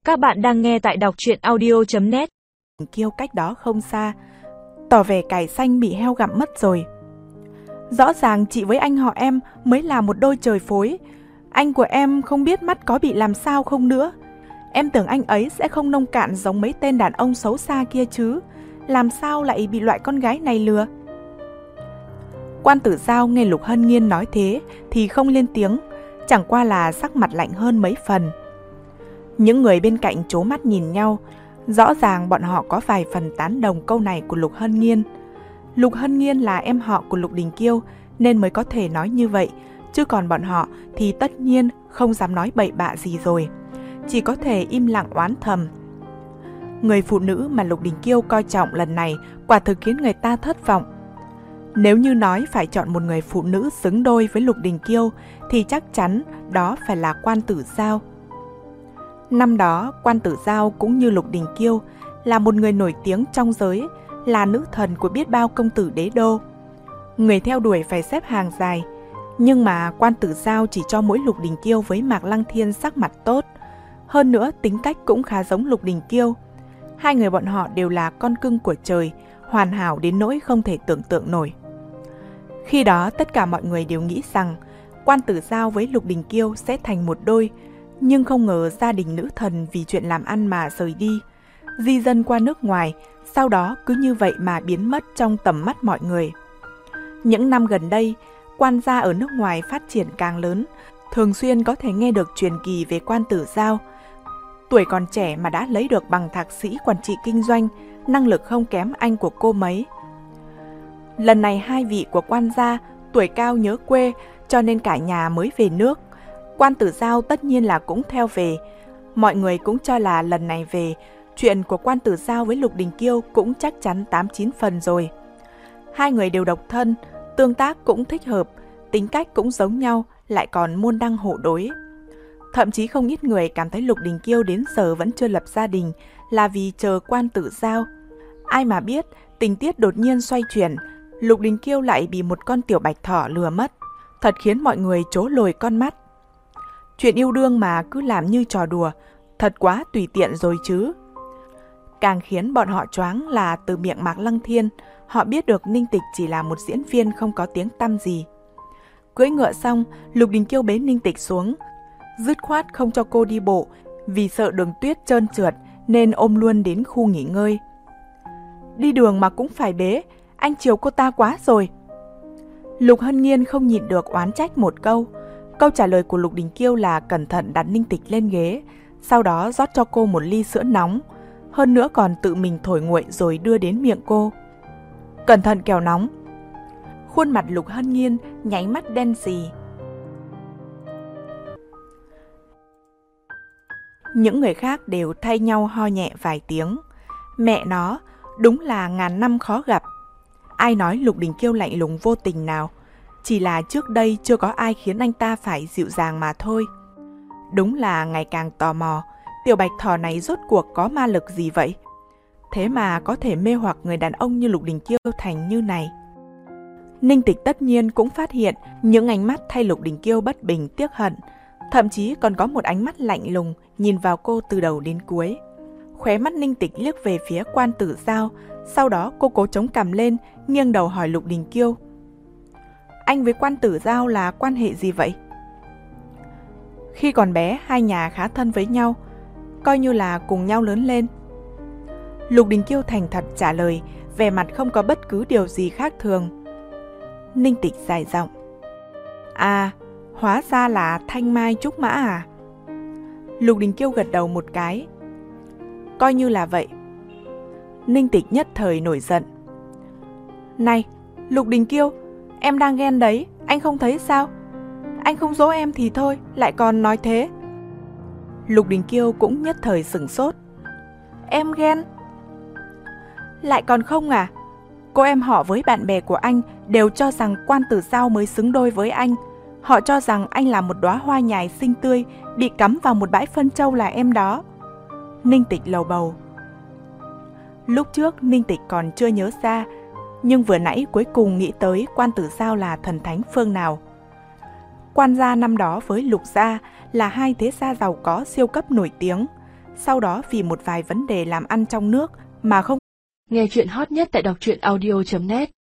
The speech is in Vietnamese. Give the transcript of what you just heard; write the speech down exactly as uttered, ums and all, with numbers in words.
Các bạn đang nghe tại đọc truyện audio chấm net. Kiêu cách đó không xa, tỏ vẻ cải xanh bị heo gặm mất rồi. Rõ ràng chị với anh họ em mới là một đôi trời phối. Anh của em không biết mắt có bị làm sao không nữa. Em tưởng anh ấy sẽ không nông cạn giống mấy tên đàn ông xấu xa kia chứ. Làm sao lại bị loại con gái này lừa? Quan Tử Giao nghe Lục Hân Nghiên nói thế thì không lên tiếng, chẳng qua là sắc mặt lạnh hơn mấy phần. Những người bên cạnh trố mắt nhìn nhau, rõ ràng bọn họ có vài phần tán đồng câu này của Lục Hân Nghiên. Lục Hân Nghiên là em họ của Lục Đình Kiêu nên mới có thể nói như vậy, chứ còn bọn họ thì tất nhiên không dám nói bậy bạ gì rồi, chỉ có thể im lặng oán thầm. Người phụ nữ mà Lục Đình Kiêu coi trọng lần này quả thực khiến người ta thất vọng. Nếu như nói phải chọn một người phụ nữ xứng đôi với Lục Đình Kiêu thì chắc chắn đó phải là Quan Tử Giao. Năm đó, Quan Tử Giao cũng như Lục Đình Kiêu là một người nổi tiếng trong giới, là nữ thần của biết bao công tử đế đô. Người theo đuổi phải xếp hàng dài, nhưng mà Quan Tử Giao chỉ cho mỗi Lục Đình Kiêu với Mạc Lăng Thiên sắc mặt tốt. Hơn nữa tính cách cũng khá giống Lục Đình Kiêu. Hai người bọn họ đều là con cưng của trời, hoàn hảo đến nỗi không thể tưởng tượng nổi. Khi đó tất cả mọi người đều nghĩ rằng Quan Tử Giao với Lục Đình Kiêu sẽ thành một đôi, nhưng không ngờ gia đình nữ thần vì chuyện làm ăn mà rời đi, di dân qua nước ngoài, sau đó cứ như vậy mà biến mất trong tầm mắt mọi người. Những năm gần đây, quan gia ở nước ngoài phát triển càng lớn, thường xuyên có thể nghe được truyền kỳ về Quan Tử Giao. Tuổi còn trẻ mà đã lấy được bằng thạc sĩ quản trị kinh doanh, năng lực không kém anh của cô mấy. Lần này hai vị của quan gia tuổi cao nhớ quê, cho nên cả nhà mới về nước. Quan Tử Giao tất nhiên là cũng theo về. Mọi người cũng cho là lần này về, chuyện của Quan Tử Giao với Lục Đình Kiêu cũng chắc chắn tám chín phần rồi. Hai người đều độc thân, tương tác cũng thích hợp, tính cách cũng giống nhau, lại còn môn đăng hộ đối. Thậm chí không ít người cảm thấy Lục Đình Kiêu đến giờ vẫn chưa lập gia đình là vì chờ Quan Tử Giao. Ai mà biết, tình tiết đột nhiên xoay chuyển, Lục Đình Kiêu lại bị một con tiểu bạch thỏ lừa mất, thật khiến mọi người trố lồi con mắt. Chuyện yêu đương mà cứ làm như trò đùa, thật quá tùy tiện rồi chứ. Càng khiến bọn họ choáng là từ miệng Mạc Lăng Thiên, họ biết được Ninh Tịch chỉ là một diễn viên không có tiếng tăm gì. Cưỡi ngựa xong, Lục Đình Kiêu bế Ninh Tịch xuống, dứt khoát không cho cô đi bộ, vì sợ đường tuyết trơn trượt nên ôm luôn đến khu nghỉ ngơi. Đi đường mà cũng phải bế, anh chiều cô ta quá rồi. Lục Hân Nghiên không nhịn được oán trách một câu. Câu trả lời của Lục Đình Kiêu là cẩn thận đặt Ninh Tịch lên ghế, sau đó rót cho cô một ly sữa nóng, hơn nữa còn tự mình thổi nguội rồi đưa đến miệng cô. Cẩn thận kẻo nóng. Khuôn mặt Lục Hân Nghiên nháy mắt đen sì. Những người khác đều thay nhau ho nhẹ vài tiếng. Mẹ nó, đúng là ngàn năm khó gặp. Ai nói Lục Đình Kiêu lạnh lùng vô tình nào, chỉ là trước đây chưa có ai khiến anh ta phải dịu dàng mà thôi. Đúng là ngày càng tò mò, tiểu bạch thỏ này rốt cuộc có ma lực gì vậy? Thế mà có thể mê hoặc người đàn ông như Lục Đình Kiêu thành như này. Ninh Tịch tất nhiên cũng phát hiện những ánh mắt thay Lục Đình Kiêu bất bình tiếc hận, thậm chí còn có một ánh mắt lạnh lùng nhìn vào cô từ đầu đến cuối. Khóe mắt Ninh Tịch liếc về phía Quan Tử Giao, sau đó cô cố chống cằm lên, nghiêng đầu hỏi Lục Đình Kiêu. Anh với Quan Tử Giao là quan hệ gì vậy? Khi còn bé, hai nhà khá thân với nhau, coi như là cùng nhau lớn lên. Lục Đình Kiêu thành thật trả lời, vẻ mặt không có bất cứ điều gì khác thường. Ninh Tịch dài giọng. À, hóa ra là thanh mai trúc mã à? Lục Đình Kiêu gật đầu một cái. Coi như là vậy. Ninh Tịch nhất thời nổi giận. Này, Lục Đình Kiêu, em đang ghen đấy, anh không thấy sao? Anh không dỗ em thì thôi, lại còn nói thế. Lục Đình Kiêu cũng nhất thời sửng sốt. Em ghen? Lại còn không à? Cô em họ với bạn bè của anh đều cho rằng Quan Tử Giao mới xứng đôi với anh. Họ cho rằng anh là một đóa hoa nhài xinh tươi, bị cắm vào một bãi phân trâu là em đó. Ninh Tịch lầu bầu. Lúc trước Ninh Tịch còn chưa nhớ ra, nhưng vừa nãy cuối cùng nghĩ tới Quan Tử Giao là thần thánh phương nào. Quan gia năm đó với Lục gia là hai thế gia giàu có siêu cấp nổi tiếng. sau đó vì một vài vấn đề làm ăn trong nước mà không. Nghe chuyện hot nhất tại đọc truyện audio chấm net